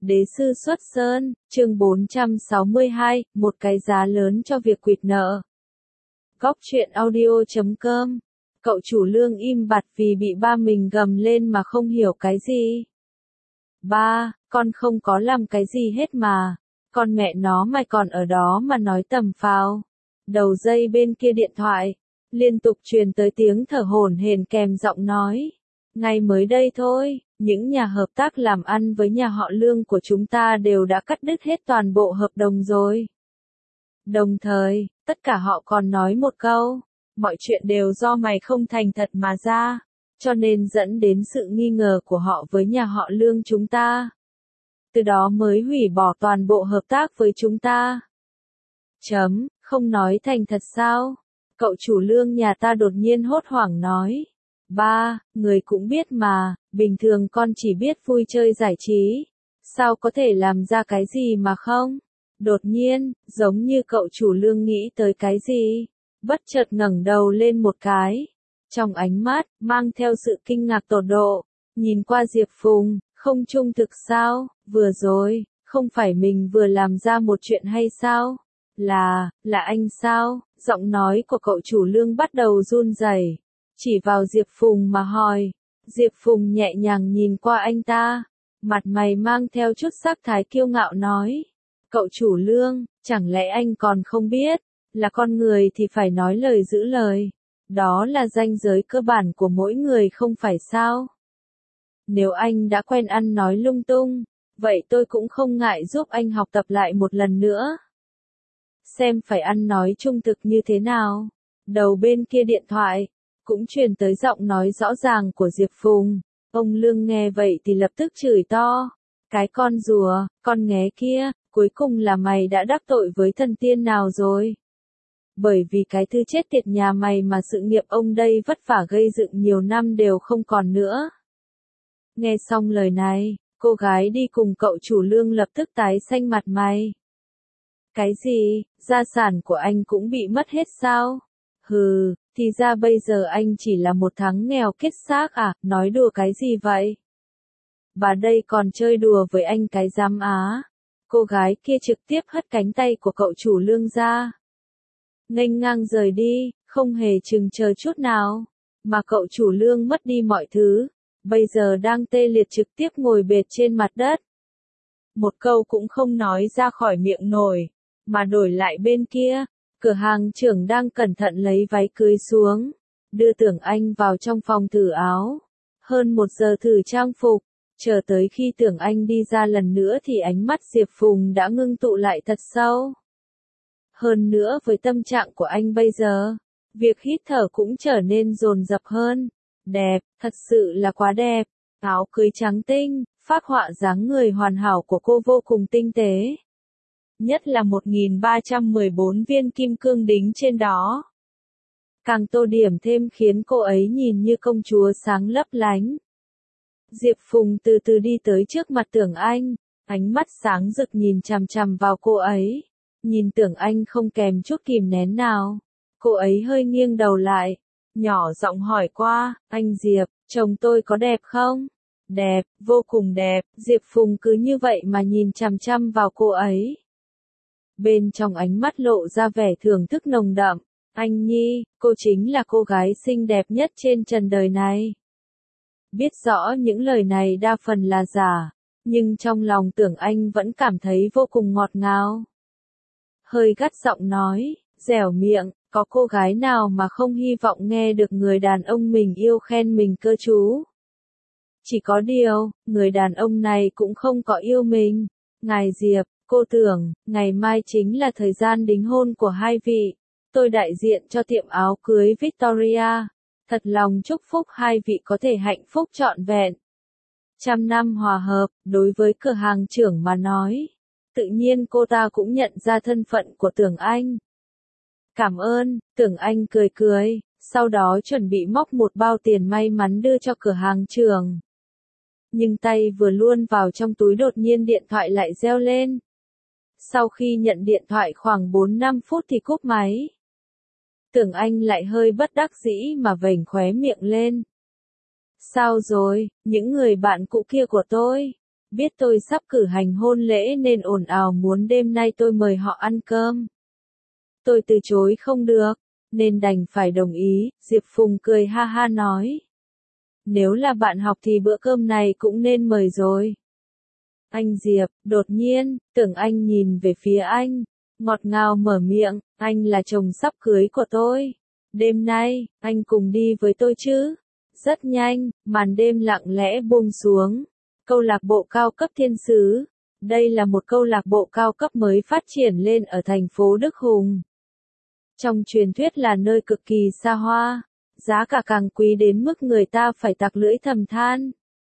Đế sư xuất sơn, chương 462, một cái giá lớn cho việc quỵt nợ. Góc truyện audio.com. Cậu chủ Lương im bặt vì bị ba mình gầm lên mà không hiểu cái gì. Ba, con không có làm cái gì hết mà. Con mẹ nó mày còn ở đó mà nói tầm phào. Đầu dây bên kia điện thoại, liên tục truyền tới tiếng thở hổn hển kèm giọng nói. Ngay mới đây thôi, những nhà hợp tác làm ăn với nhà họ Lương của chúng ta đều đã cắt đứt hết toàn bộ hợp đồng rồi. Đồng thời, tất cả họ còn nói một câu, mọi chuyện đều do mày không thành thật mà ra, cho nên dẫn đến sự nghi ngờ của họ với nhà họ Lương chúng ta. Từ đó mới hủy bỏ toàn bộ hợp tác với chúng ta. Không nói thành thật sao? Cậu chủ Lương nhà ta đột nhiên hốt hoảng nói. Ba, người cũng biết mà, bình thường con chỉ biết vui chơi giải trí. Sao có thể làm ra cái gì mà không? Đột nhiên, giống như cậu chủ Lương nghĩ tới cái gì, bất chợt ngẩng đầu lên một cái. Trong ánh mắt, mang theo sự kinh ngạc tột độ, nhìn qua Diệp Phùng, không trung thực sao, vừa rồi, không phải mình vừa làm ra một chuyện hay sao? Là anh sao? Giọng nói của cậu chủ Lương bắt đầu run rẩy, chỉ vào Diệp Phùng mà hỏi. Diệp Phùng nhẹ nhàng nhìn qua anh ta, mặt mày mang theo chút sắc thái kiêu ngạo nói. Cậu chủ Lương, chẳng lẽ anh còn không biết, là con người thì phải nói lời giữ lời. Đó là ranh giới cơ bản của mỗi người không phải sao? Nếu anh đã quen ăn nói lung tung, vậy tôi cũng không ngại giúp anh học tập lại một lần nữa. Xem phải ăn nói trung thực như thế nào. Đầu bên kia điện thoại, cũng truyền tới giọng nói rõ ràng của Diệp Phùng. Ông Lương nghe vậy thì lập tức chửi to. Cái con rùa, con nghé kia, cuối cùng là mày đã đắc tội với thần tiên nào rồi? Bởi vì cái thứ chết tiệt nhà mày mà sự nghiệp ông đây vất vả gây dựng nhiều năm đều không còn nữa. Nghe xong lời này, cô gái đi cùng cậu chủ Lương lập tức tái xanh mặt mày. Cái gì, gia sản của anh cũng bị mất hết sao? Hừ, thì ra bây giờ anh chỉ là một thằng nghèo kết xác à, nói đùa cái gì vậy? Bà đây còn chơi đùa với anh cái giám á. Cô gái kia trực tiếp hất cánh tay của cậu chủ Lương ra. Nghênh ngang rời đi, không hề chừng chờ chút nào. Mà cậu chủ Lương mất đi mọi thứ, bây giờ đang tê liệt trực tiếp ngồi bệt trên mặt đất. Một câu cũng không nói ra khỏi miệng nổi, mà đổi lại bên kia, cửa hàng trưởng đang cẩn thận lấy váy cưới xuống, đưa Tưởng Anh vào trong phòng thử áo. Hơn 1 giờ thử trang phục, chờ tới khi Tưởng Anh đi ra lần nữa thì ánh mắt Diệp Phùng đã ngưng tụ lại thật sâu. Hơn nữa với tâm trạng của anh bây giờ, việc hít thở cũng trở nên dồn dập hơn. Đẹp, thật sự là quá đẹp. Áo cưới trắng tinh, phác họa dáng người hoàn hảo của cô vô cùng tinh tế. Nhất là 1314 viên kim cương đính trên đó. Càng tô điểm thêm khiến cô ấy nhìn như công chúa sáng lấp lánh. Diệp Phùng từ từ đi tới trước mặt Tưởng Anh, ánh mắt sáng rực nhìn chằm chằm vào cô ấy. Nhìn Tưởng Anh không kèm chút kìm nén nào. Cô ấy hơi nghiêng đầu lại, nhỏ giọng hỏi qua, anh Diệp, chồng tôi có đẹp không? Đẹp, vô cùng đẹp. Diệp Phùng cứ như vậy mà nhìn chằm chằm vào cô ấy. Bên trong ánh mắt lộ ra vẻ thưởng thức nồng đậm. Anh Nhi, cô chính là cô gái xinh đẹp nhất trên trần đời này. Biết rõ những lời này đa phần là giả, nhưng trong lòng Tưởng Anh vẫn cảm thấy vô cùng ngọt ngào. Hơi gắt giọng nói, dẻo miệng, có cô gái nào mà không hy vọng nghe được người đàn ông mình yêu khen mình cơ chú. Chỉ có điều, người đàn ông này cũng không có yêu mình. Ngài Diệp, cô tưởng, ngày mai chính là thời gian đính hôn của hai vị. Tôi đại diện cho tiệm áo cưới Victoria. Thật lòng chúc phúc hai vị có thể hạnh phúc trọn vẹn. 100 năm hòa hợp, đối với cửa hàng trưởng mà nói. Tự nhiên cô ta cũng nhận ra thân phận của Tưởng Anh. Cảm ơn, Tưởng Anh cười cười, sau đó chuẩn bị móc một bao tiền may mắn đưa cho cửa hàng trưởng. Nhưng tay vừa luôn vào trong túi đột nhiên điện thoại lại reo lên. Sau khi nhận điện thoại khoảng 4-5 phút thì cúp máy. Tưởng Anh lại hơi bất đắc dĩ mà vểnh khóe miệng lên. Sao rồi, những người bạn cũ kia của tôi? biết tôi sắp cử hành hôn lễ nên ồn ào muốn đêm nay tôi mời họ ăn cơm. Tôi từ chối không được, nên đành phải đồng ý, Diệp Phùng cười ha ha nói. Nếu là bạn học thì bữa cơm này cũng nên mời rồi. Anh Diệp, đột nhiên, Tưởng Anh nhìn về phía anh, ngọt ngào mở miệng, anh là chồng sắp cưới của tôi. Đêm nay, anh cùng đi với tôi chứ? Rất nhanh, màn đêm lặng lẽ buông xuống. Câu lạc bộ cao cấp Thiên Sứ. Đây là một câu lạc bộ cao cấp mới phát triển lên ở thành phố Đức Hùng. Trong truyền thuyết là nơi cực kỳ xa hoa, giá cả càng quý đến mức người ta phải tặc lưỡi thầm than.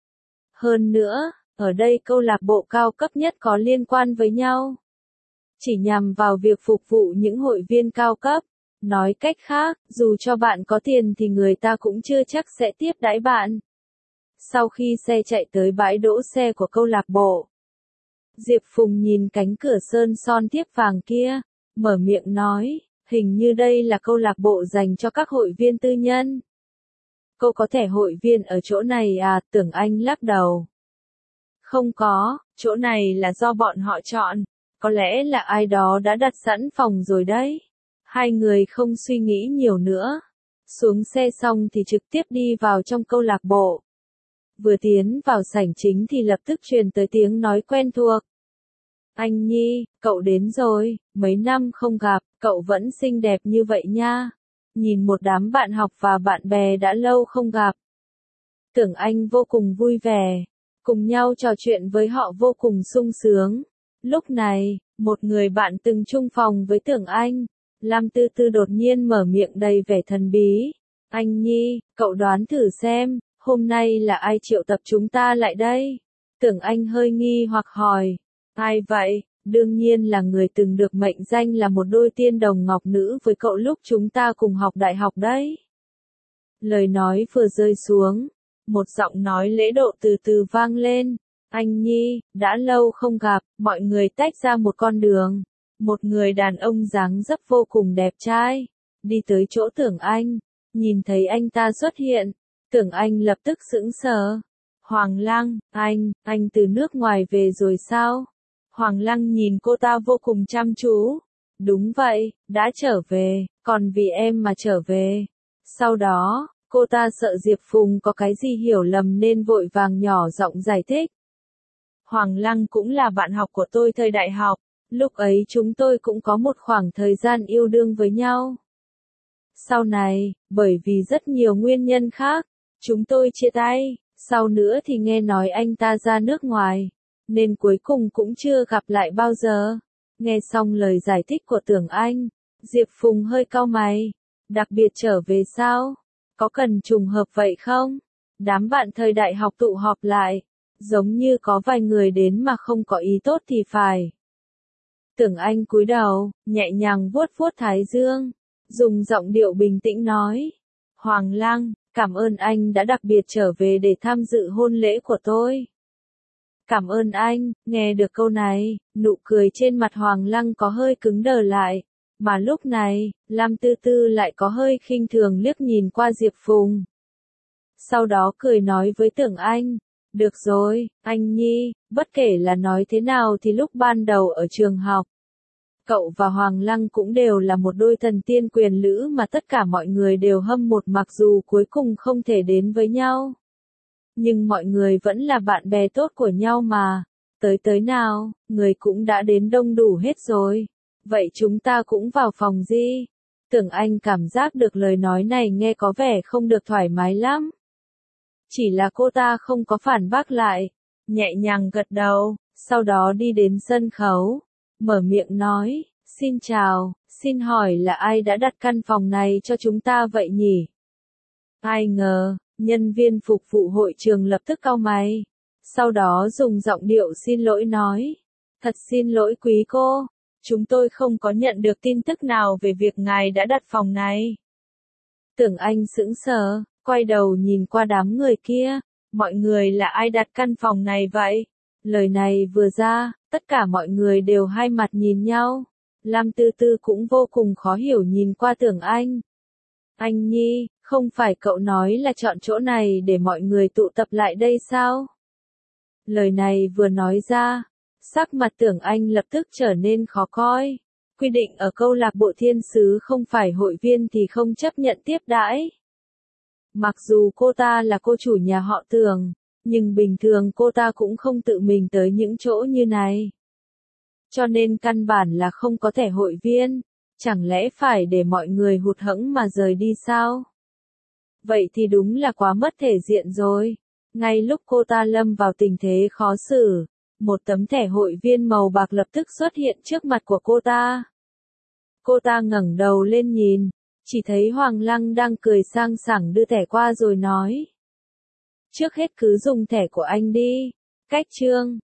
Hơn nữa, ở đây câu lạc bộ cao cấp nhất có liên quan với nhau. Chỉ nhằm vào việc phục vụ những hội viên cao cấp. Nói cách khác, dù cho bạn có tiền thì người ta cũng chưa chắc sẽ tiếp đãi bạn. Sau khi xe chạy tới bãi đỗ xe của câu lạc bộ, Diệp Phùng nhìn cánh cửa sơn son thiếp vàng kia, mở miệng nói, hình như đây là câu lạc bộ dành cho các hội viên tư nhân. Cô có thẻ hội viên ở chỗ này à? Tưởng Anh lắc đầu. Không có, chỗ này là do bọn họ chọn, có lẽ là ai đó đã đặt sẵn phòng rồi đấy. Hai người không suy nghĩ nhiều nữa. Xuống xe xong thì trực tiếp đi vào trong câu lạc bộ. Vừa tiến vào sảnh chính thì lập tức truyền tới tiếng nói quen thuộc. Anh Nhi, cậu đến rồi, mấy năm không gặp, cậu vẫn xinh đẹp như vậy nha. Nhìn một đám bạn học và bạn bè đã lâu không gặp. Tưởng Anh vô cùng vui vẻ, cùng nhau trò chuyện với họ vô cùng sung sướng. Lúc này, một người bạn từng chung phòng với Tưởng Anh, Lam Tư Tư đột nhiên mở miệng đầy vẻ thần bí. Anh Nhi, cậu đoán thử xem, hôm nay là ai triệu tập chúng ta lại đây? Tưởng Anh hơi nghi hoặc hỏi. Ai vậy? Đương nhiên là người từng được mệnh danh là một đôi tiên đồng ngọc nữ với cậu lúc chúng ta cùng học đại học đấy. Lời nói vừa rơi xuống, một giọng nói lễ độ từ từ vang lên. Anh Nhi, đã lâu không gặp, mọi người tách ra một con đường. Một người đàn ông dáng dấp vô cùng đẹp trai, đi tới chỗ Tưởng Anh, nhìn thấy anh ta xuất hiện, Tưởng Anh lập tức sững sờ. Hoàng Lăng, anh từ nước ngoài về rồi sao? Hoàng Lăng nhìn cô ta vô cùng chăm chú. Đúng vậy, đã trở về, còn vì em mà trở về. Sau đó, cô ta sợ Diệp Phùng có cái gì hiểu lầm nên vội vàng nhỏ giọng giải thích. Hoàng Lăng cũng là bạn học của tôi thời đại học. Lúc ấy chúng tôi cũng có một khoảng thời gian yêu đương với nhau. Sau này, bởi vì rất nhiều nguyên nhân khác, chúng tôi chia tay, sau nữa thì nghe nói anh ta ra nước ngoài, nên cuối cùng cũng chưa gặp lại bao giờ. Nghe xong lời giải thích của Tưởng Anh, Diệp Phùng hơi cau mày. Đặc biệt trở về sao? Có cần trùng hợp vậy không? Đám bạn thời đại học tụ họp lại, giống như có vài người đến mà không có ý tốt thì phải. Tưởng Anh cúi đầu, nhẹ nhàng vuốt vuốt thái dương, dùng giọng điệu bình tĩnh nói. Hoàng Lăng, cảm ơn anh đã đặc biệt trở về để tham dự hôn lễ của tôi. Cảm ơn anh, nghe được câu này, nụ cười trên mặt Hoàng Lăng có hơi cứng đờ lại. Mà lúc này, Lam Tư Tư lại có hơi khinh thường liếc nhìn qua Diệp Phùng. Sau đó cười nói với Tưởng Anh. Được rồi, anh Nhi, bất kể là nói thế nào thì lúc ban đầu ở trường học, cậu và Hoàng Lăng cũng đều là một đôi thần tiên quyền lữ mà tất cả mọi người đều hâm mộ mặc dù cuối cùng không thể đến với nhau. Nhưng mọi người vẫn là bạn bè tốt của nhau mà. Tới nào, người cũng đã đến đông đủ hết rồi. Vậy chúng ta cũng vào phòng đi. Tưởng Anh cảm giác được lời nói này nghe có vẻ không được thoải mái lắm. Chỉ là cô ta không có phản bác lại, nhẹ nhàng gật đầu, sau đó đi đến sân khấu, mở miệng nói, xin chào, xin hỏi là ai đã đặt căn phòng này cho chúng ta vậy nhỉ? Ai ngờ, nhân viên phục vụ hội trường lập tức cau mày, sau đó dùng giọng điệu xin lỗi nói, thật xin lỗi quý cô, chúng tôi không có nhận được tin tức nào về việc ngài đã đặt phòng này. Tưởng Anh sững sờ. Quay đầu nhìn qua đám người kia, mọi người là ai đặt căn phòng này vậy? Lời này vừa ra, tất cả mọi người đều hai mặt nhìn nhau. Lam Tư Tư cũng vô cùng khó hiểu nhìn qua Tưởng Anh. Anh Nhi, không phải cậu nói là chọn chỗ này để mọi người tụ tập lại đây sao? Lời này vừa nói ra, sắc mặt Tưởng Anh lập tức trở nên khó coi. Quy định ở câu lạc bộ thiên sứ không phải hội viên thì không chấp nhận tiếp đãi. Mặc dù cô ta là cô chủ nhà họ Tưởng, nhưng bình thường cô ta cũng không tự mình tới những chỗ như này. Cho nên căn bản là không có thẻ hội viên, chẳng lẽ phải để mọi người hụt hẫng mà rời đi sao? Vậy thì đúng là quá mất thể diện rồi. Ngay lúc cô ta lâm vào tình thế khó xử, một tấm thẻ hội viên màu bạc lập tức xuất hiện trước mặt của cô ta. Cô ta ngẩng đầu lên nhìn, chỉ thấy Hoàng Lăng đang cười sang sảng đưa thẻ qua rồi nói. Trước hết cứ dùng thẻ của anh đi. Cách chương